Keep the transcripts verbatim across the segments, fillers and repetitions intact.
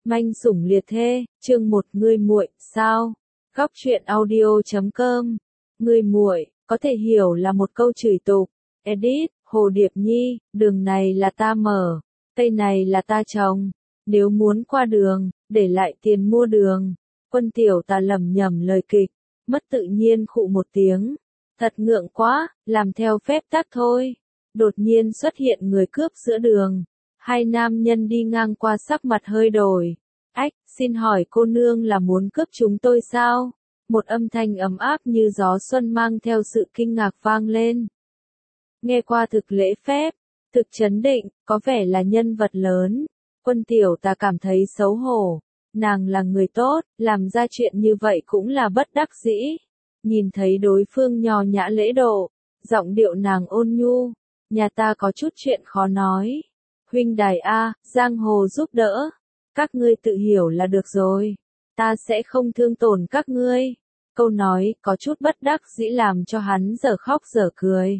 Manh sủng liệt thê, chương một ngươi muội, sao? Góc truyện audio chấm com. Ngươi muội, có thể hiểu là một câu chửi tục. Edit, Hồ Điệp Nhi, đường này là ta mở, cây này là ta trồng. Nếu muốn qua đường, để lại tiền mua đường. Quân tiểu tà lẩm nhẩm lời kịch, mất tự nhiên khụ một tiếng. Thật ngượng quá, làm theo phép tắc thôi. Đột nhiên xuất hiện người cướp giữa đường. Hai nam nhân đi ngang qua sắc mặt hơi đổi. Ách, xin hỏi cô nương là muốn cướp chúng tôi sao? Một âm thanh ấm áp như gió xuân mang theo sự kinh ngạc vang lên. Nghe qua thực lễ phép, thực chấn định, có vẻ là nhân vật lớn. Quân tiểu tà cảm thấy xấu hổ. Nàng là người tốt, làm ra chuyện như vậy cũng là bất đắc dĩ. Nhìn thấy đối phương nho nhã lễ độ, giọng điệu nàng ôn nhu. Nhà ta có chút chuyện khó nói. Huynh đài A, giang hồ giúp đỡ. Các ngươi tự hiểu là được rồi. Ta sẽ không thương tổn các ngươi. Câu nói có chút bất đắc dĩ làm cho hắn dở khóc dở cười.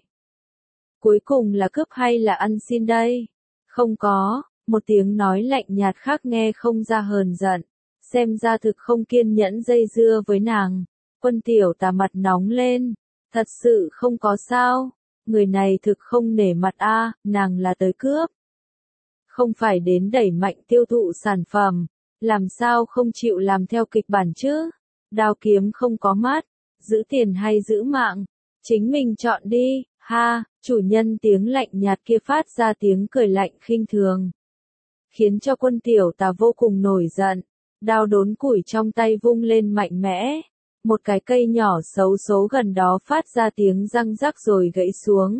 Cuối cùng là cướp hay là ăn xin đây? Không có, một tiếng nói lạnh nhạt khác nghe không ra hờn giận. Xem ra thực không kiên nhẫn dây dưa với nàng. Quân tiểu tà mặt nóng lên. Thật sự không có sao. Người này thực không nể mặt a, nàng là tới cướp. Không phải đến đẩy mạnh tiêu thụ sản phẩm, làm sao không chịu làm theo kịch bản chứ? Đao kiếm không có mắt, giữ tiền hay giữ mạng, chính mình chọn đi, ha, chủ nhân tiếng lạnh nhạt kia phát ra tiếng cười lạnh khinh thường. Khiến cho quân tiểu tà vô cùng nổi giận, đao đốn củi trong tay vung lên mạnh mẽ. Một cái cây nhỏ xấu số gần đó phát ra tiếng răng rắc rồi gãy xuống.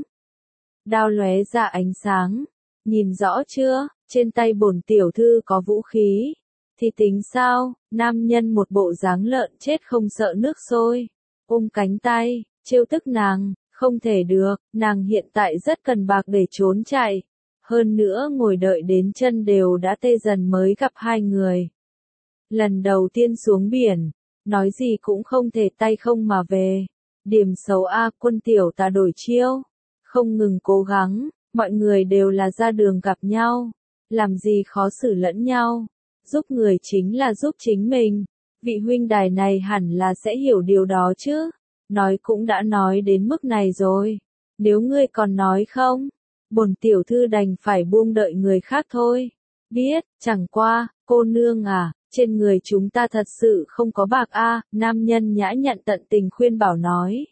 Đao lóe ra ánh sáng. Nhìn rõ chưa, trên tay bổn tiểu thư có vũ khí. Thì tính sao, nam nhân một bộ dáng lợn chết không sợ nước sôi. Ôm cánh tay, trêu tức nàng, không thể được, nàng hiện tại rất cần bạc để trốn chạy. Hơn nữa ngồi đợi đến chân đều đã tê dần mới gặp hai người. Lần đầu tiên xuống biển. Nói gì cũng không thể tay không mà về. Điểm xấu A, quân tiểu tà đổi chiêu. Không ngừng cố gắng, mọi người đều là ra đường gặp nhau. Làm gì khó xử lẫn nhau. Giúp người chính là giúp chính mình. Vị huynh đài này hẳn là sẽ hiểu điều đó chứ. Nói cũng đã nói đến mức này rồi. Nếu ngươi còn nói không, bổn tiểu thư đành phải buông đợi người khác thôi. Biết, chẳng qua, cô nương à. Trên người chúng ta thật sự không có bạc a, nam nhân nhã nhặn tận tình khuyên bảo nói.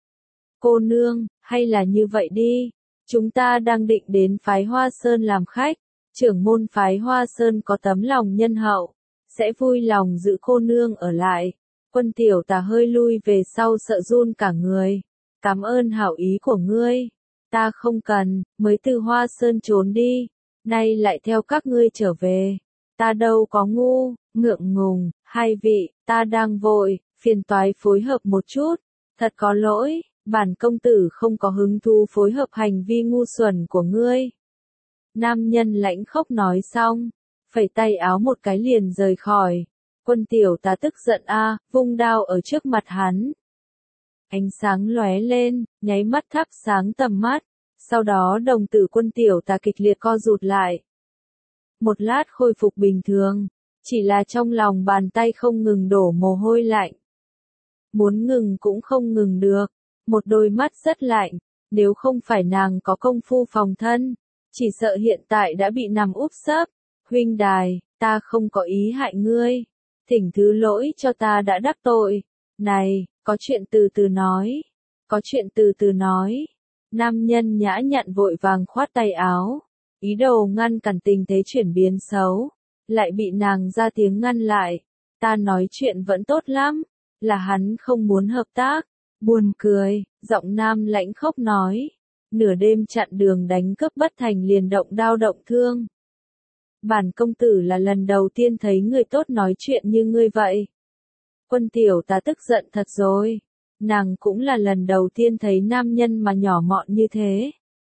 Cô nương, hay là như vậy đi, chúng ta đang định đến phái Hoa Sơn làm khách, trưởng môn phái Hoa Sơn có tấm lòng nhân hậu, sẽ vui lòng giữ cô nương ở lại. Quân tiểu tà hơi lui về sau sợ run cả người. Cảm ơn hảo ý của ngươi, ta không cần, mới từ Hoa Sơn trốn đi, nay lại theo các ngươi trở về. Ta đâu có ngu, ngượng ngùng, hai vị, ta đang vội, phiền toái phối hợp một chút, thật có lỗi, bản công tử không có hứng thú phối hợp hành vi ngu xuẩn của ngươi. Nam nhân lãnh khốc nói xong, phẩy tay áo một cái liền rời khỏi. Quân tiểu tà tức giận a, vung đao ở trước mặt hắn. Ánh sáng lóe lên, nháy mắt thắp sáng tầm mắt, sau đó đồng tử quân tiểu tà kịch liệt co rụt lại. Một lát khôi phục bình thường, chỉ là trong lòng bàn tay không ngừng đổ mồ hôi lạnh. Muốn ngừng cũng không ngừng được, một đôi mắt rất lạnh, nếu không phải nàng có công phu phòng thân, chỉ sợ hiện tại đã bị nằm úp sấp. Huynh đài, ta không có ý hại ngươi, thỉnh thứ lỗi cho ta đã đắc tội. Này, có chuyện từ từ nói, có chuyện từ từ nói. Nam nhân nhã nhặn vội vàng khoát tay áo. Ý đồ ngăn cản tình thế chuyển biến xấu, lại bị nàng ra tiếng ngăn lại. Ta nói chuyện vẫn tốt lắm, là hắn không muốn hợp tác. Buồn cười, giọng nam lãnh khốc nói. Nửa đêm chặn đường đánh cướp bất thành liền động đao động thương. Bản công tử là lần đầu tiên thấy người tốt nói chuyện như ngươi vậy. Quân tiểu tà tức giận thật rồi. Nàng cũng là lần đầu tiên thấy nam nhân mà nhỏ mọn như thế.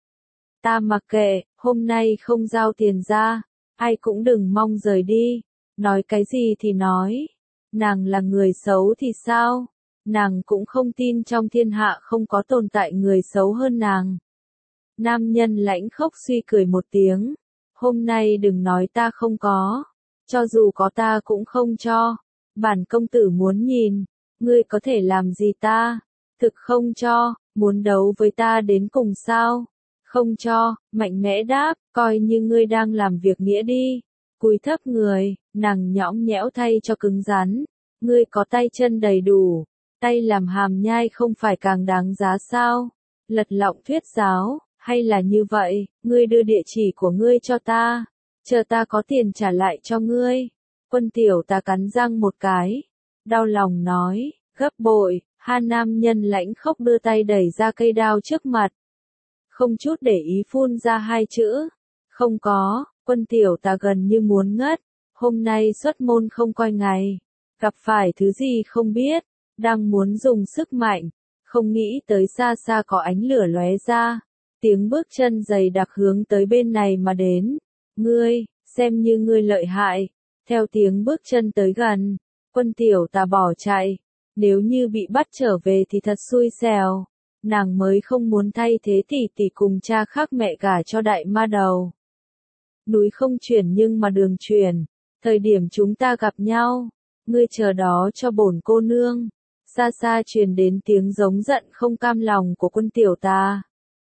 Ta mặc kệ, hôm nay không giao tiền ra, ai cũng đừng mong rời đi, nói cái gì thì nói, nàng là người xấu thì sao, nàng cũng không tin trong thiên hạ không có tồn tại người xấu hơn nàng. Nam nhân lãnh khốc suy cười một tiếng, hôm nay đừng nói ta không có, cho dù có ta cũng không cho. Bản công tử muốn nhìn, ngươi có thể làm gì ta? Thực không cho, muốn đấu với ta đến cùng sao? Không cho, mạnh mẽ đáp, coi như ngươi đang làm việc nghĩa đi. Cúi thấp người, nàng nhõng nhẽo thay cho cứng rắn. Ngươi có tay chân đầy đủ, tay làm hàm nhai không phải càng đáng giá sao? Lật lọng thuyết giáo, hay là như vậy, ngươi đưa địa chỉ của ngươi cho ta, chờ ta có tiền trả lại cho ngươi. Quân tiểu ta cắn răng một cái, đau lòng nói, gấp bội. Ha nam nhân lãnh khốc đưa tay đẩy ra cây đao trước mặt. Không chút để ý phun ra hai chữ. Không có, quân tiểu ta gần như muốn ngất. Hôm nay xuất môn không coi ngày. Gặp phải thứ gì không biết. Đang muốn dùng sức mạnh. Không nghĩ tới xa xa có ánh lửa lóe ra. Tiếng bước chân dày đặc hướng tới bên này mà đến. Ngươi, xem như ngươi lợi hại. Theo tiếng bước chân tới gần. Quân tiểu ta bỏ chạy. Nếu như bị bắt trở về thì thật xui xẻo. Nàng mới không muốn thay thế tỷ tỷ cùng cha khác mẹ gả cho đại ma đầu. Núi không chuyển nhưng mà đường chuyển. Thời điểm chúng ta gặp nhau, ngươi chờ đó cho bổn cô nương. Xa xa truyền đến tiếng giống giận không cam lòng của quân tiểu ta.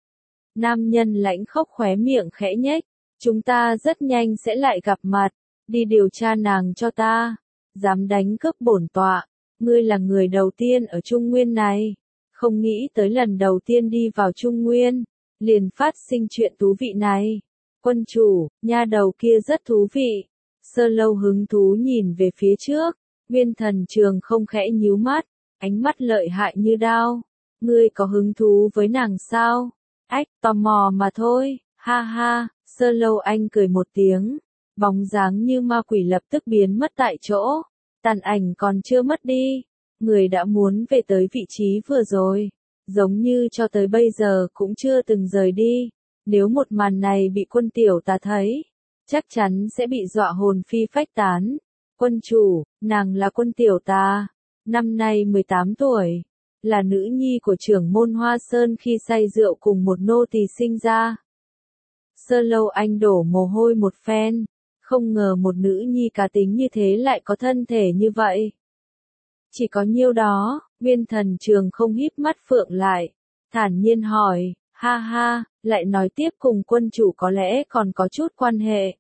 Nam nhân lãnh khốc khóe miệng khẽ nhếch. Chúng ta rất nhanh sẽ lại gặp mặt. Đi điều tra nàng cho ta. Dám đánh cướp bổn tọa. Ngươi là người đầu tiên ở Trung Nguyên này. Không nghĩ tới lần đầu tiên đi vào Trung Nguyên, liền phát sinh chuyện thú vị này. Quân chủ, nha đầu kia rất thú vị. Sơ Lâu hứng thú nhìn về phía trước, Nguyên Thần Trường không khẽ nhíu mắt, ánh mắt lợi hại như đao. Ngươi có hứng thú với nàng sao? Ách, tò mò mà thôi, ha ha. Sơ Lâu Anh cười một tiếng, bóng dáng như ma quỷ lập tức biến mất tại chỗ. Tàn ảnh còn chưa mất đi, người đã muốn về tới vị trí vừa rồi, giống như cho tới bây giờ cũng chưa từng rời đi. Nếu một màn này bị quân tiểu ta thấy, chắc chắn sẽ bị dọa hồn phi phách tán. Quân chủ, nàng là quân tiểu ta, năm nay mười tám tuổi, là nữ nhi của trưởng môn Hoa Sơn khi say rượu cùng một nô tỳ sinh ra. Sơ Lâu Anh đổ mồ hôi một phen. Không ngờ một nữ nhi cá tính như thế lại có thân thể như vậy. Chỉ có nhiêu đó, Nguyên Thần Trường không híp mắt phượng lại, thản nhiên hỏi, ha ha, lại nói tiếp cùng quân chủ có lẽ còn có chút quan hệ.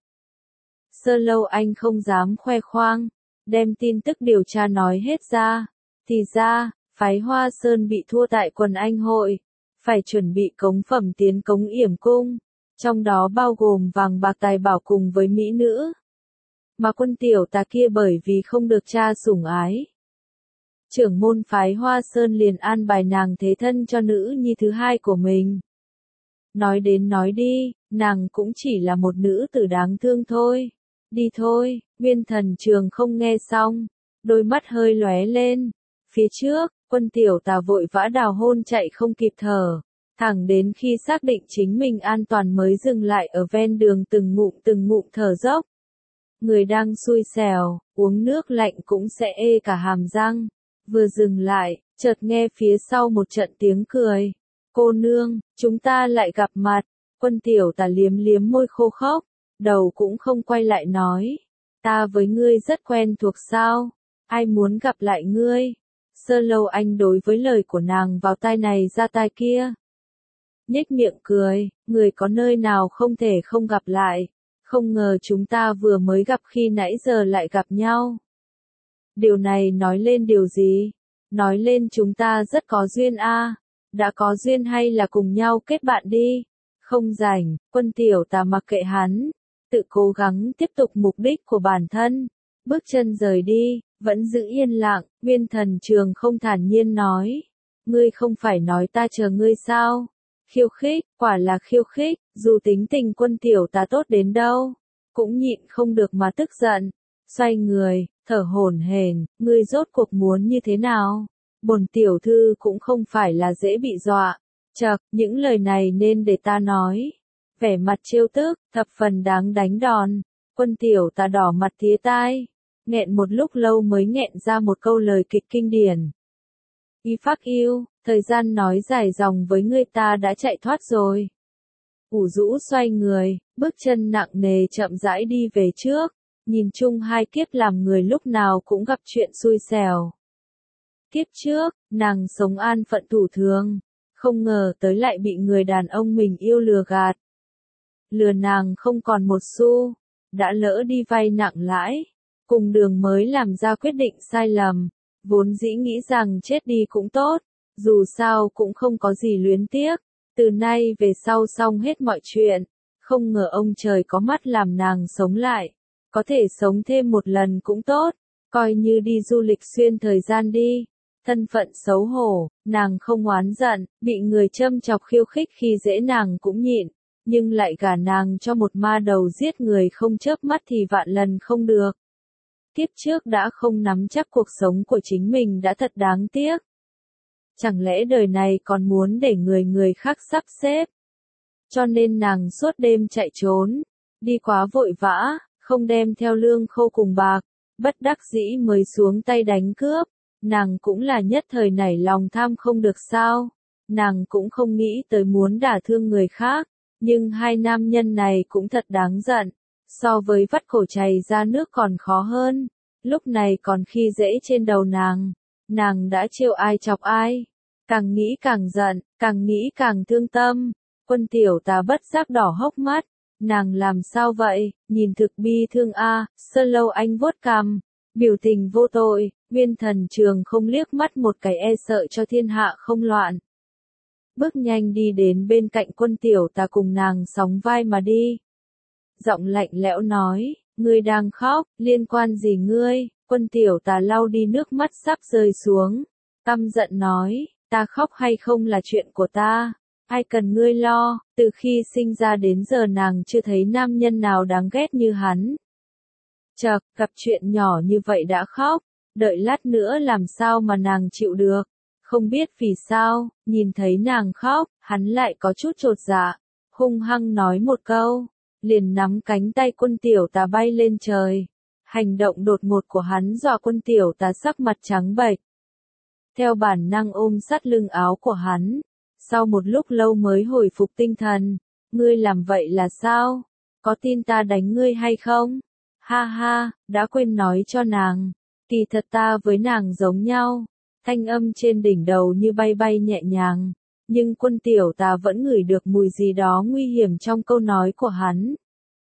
Sơ Lâu Anh không dám khoe khoang, đem tin tức điều tra nói hết ra. Thì ra, phái Hoa Sơn bị thua tại quần anh hội, phải chuẩn bị cống phẩm tiến cống yểm cung. Trong đó bao gồm vàng bạc tài bảo cùng với mỹ nữ. Mà quân tiểu ta kia bởi vì không được cha sủng ái. Trưởng môn phái Hoa Sơn liền an bài nàng thế thân cho nữ nhi thứ hai của mình. Nói đến nói đi, nàng cũng chỉ là một nữ tử đáng thương thôi. Đi thôi, Nguyên Thần Trường không nghe xong, đôi mắt hơi lóe lên. Phía trước, quân tiểu ta vội vã đào hôn chạy không kịp thở. Thẳng đến khi xác định chính mình an toàn mới dừng lại ở ven đường từng ngụm từng ngụm thở dốc. Người đang xui xẻo, uống nước lạnh cũng sẽ ê cả hàm răng. Vừa dừng lại, chợt nghe phía sau một trận tiếng cười. Cô nương, chúng ta lại gặp mặt. Quân tiểu ta liếm liếm môi khô khốc, đầu cũng không quay lại nói. Ta với ngươi rất quen thuộc sao? Ai muốn gặp lại ngươi? Sơ Lâu Anh đối với lời của nàng vào tai này ra tai kia. Nhếch miệng cười, người có nơi nào không thể không gặp lại. Không ngờ chúng ta vừa mới gặp khi nãy giờ lại gặp nhau. Điều này nói lên điều gì? Nói lên chúng ta rất có duyên a. À. Đã có duyên hay là cùng nhau kết bạn đi. Không rảnh, quân tiểu ta mặc kệ hắn. Tự cố gắng tiếp tục mục đích của bản thân. Bước chân rời đi, vẫn giữ yên lặng, Nguyên Thần Trường không thản nhiên nói. Ngươi không phải nói ta chờ ngươi sao? Khiêu khích, quả là khiêu khích, dù tính tình quân tiểu ta tốt đến đâu, cũng nhịn không được mà tức giận. Xoay người, thở hổn hển, ngươi rốt cuộc muốn như thế nào? Bổn tiểu thư cũng không phải là dễ bị dọa. Chậc, những lời này nên để ta nói. Vẻ mặt trêu tức, thập phần đáng đánh đòn. Quân tiểu ta đỏ mặt tía tai, nghẹn một lúc lâu mới nghẹn ra một câu lời kịch kinh điển. Y phác yêu, thời gian nói dài dòng với ngươi ta đã chạy thoát rồi. Ủ rũ xoay người, bước chân nặng nề chậm rãi đi về trước. nhìn chung hai kiếp làm người lúc nào cũng gặp chuyện xui xẻo. Kiếp trước, nàng sống an phận thủ thường, không ngờ tới lại bị người đàn ông mình yêu lừa gạt. Lừa nàng không còn một xu, đã lỡ đi vay nặng lãi, cùng đường mới làm ra quyết định sai lầm, vốn dĩ nghĩ rằng chết đi cũng tốt, dù sao cũng không có gì luyến tiếc, từ nay về sau xong hết mọi chuyện, không ngờ ông trời có mắt làm nàng sống lại, có thể sống thêm một lần cũng tốt, coi như đi du lịch xuyên thời gian đi. Thân phận xấu hổ, nàng không oán giận, bị người châm chọc khiêu khích khi dễ nàng cũng nhịn, nhưng lại gả nàng cho một ma đầu giết người không chớp mắt thì vạn lần không được. Kiếp trước đã không nắm chắc cuộc sống của chính mình đã thật đáng tiếc. Chẳng lẽ đời này còn muốn để người người khác sắp xếp? Cho nên nàng suốt đêm chạy trốn, đi quá vội vã, không đem theo lương khô cùng bạc, bất đắc dĩ mới xuống tay đánh cướp. Nàng cũng là nhất thời nảy lòng tham không được sao, nàng cũng không nghĩ tới muốn đả thương người khác, nhưng hai nam nhân này cũng thật đáng giận, so với vắt cổ chày ra nước còn khó hơn, lúc này còn khi dễ trên đầu nàng, nàng đã trêu ai chọc ai, càng nghĩ càng giận, càng nghĩ càng thương tâm, Quân tiểu tà bất giác đỏ hốc mắt, nàng làm sao vậy, nhìn thực bi thương a, Sơ Lâu Anh vuốt cằm, biểu tình vô tội. Nguyên Thần Trường không liếc mắt một cái e sợ cho thiên hạ không loạn. Bước nhanh đi đến bên cạnh Quân tiểu tà cùng nàng sóng vai mà đi. Giọng lạnh lẽo nói, ngươi đang khóc, liên quan gì ngươi? Quân tiểu tà lau đi nước mắt sắp rơi xuống. Căm giận nói, ta khóc hay không là chuyện của ta, ai cần ngươi lo, từ khi sinh ra đến giờ nàng chưa thấy nam nhân nào đáng ghét như hắn. Chậc, gặp chuyện nhỏ như vậy đã khóc. Đợi lát nữa làm sao mà nàng chịu được, không biết vì sao, nhìn thấy nàng khóc, hắn lại có chút chột dạ, hung hăng nói một câu, liền nắm cánh tay Quân tiểu tà bay lên trời. Hành động đột ngột của hắn dọa Quân tiểu tà sắc mặt trắng bệch. Theo bản năng ôm sát lưng áo của hắn, sau một lúc lâu mới hồi phục tinh thần, ngươi làm vậy là sao, có tin ta đánh ngươi hay không? Ha ha, đã quên nói cho nàng. Kỳ thật ta với nàng giống nhau, thanh âm trên đỉnh đầu như bay bay nhẹ nhàng, nhưng Quân tiểu tà vẫn ngửi được mùi gì đó nguy hiểm trong câu nói của hắn.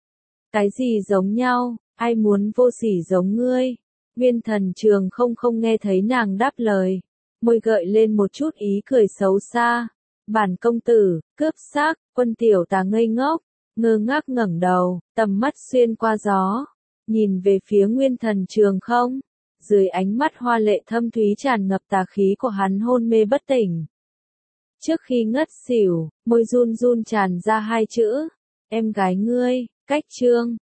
Cái gì giống nhau, ai muốn vô sỉ giống ngươi? Nguyên Thần Trường không không nghe thấy nàng đáp lời, môi gợi lên một chút ý cười xấu xa. Bản công tử, cướp xác, Quân tiểu tà ngây ngốc, ngơ ngác ngẩng đầu, tầm mắt xuyên qua gió, nhìn về phía Nguyên Thần Trường không. Dưới ánh mắt hoa lệ thâm thúy tràn ngập tà khí của hắn hôn mê bất tỉnh. Trước khi ngất xỉu, môi run run tràn ra hai chữ, em gái ngươi, Cách Trương.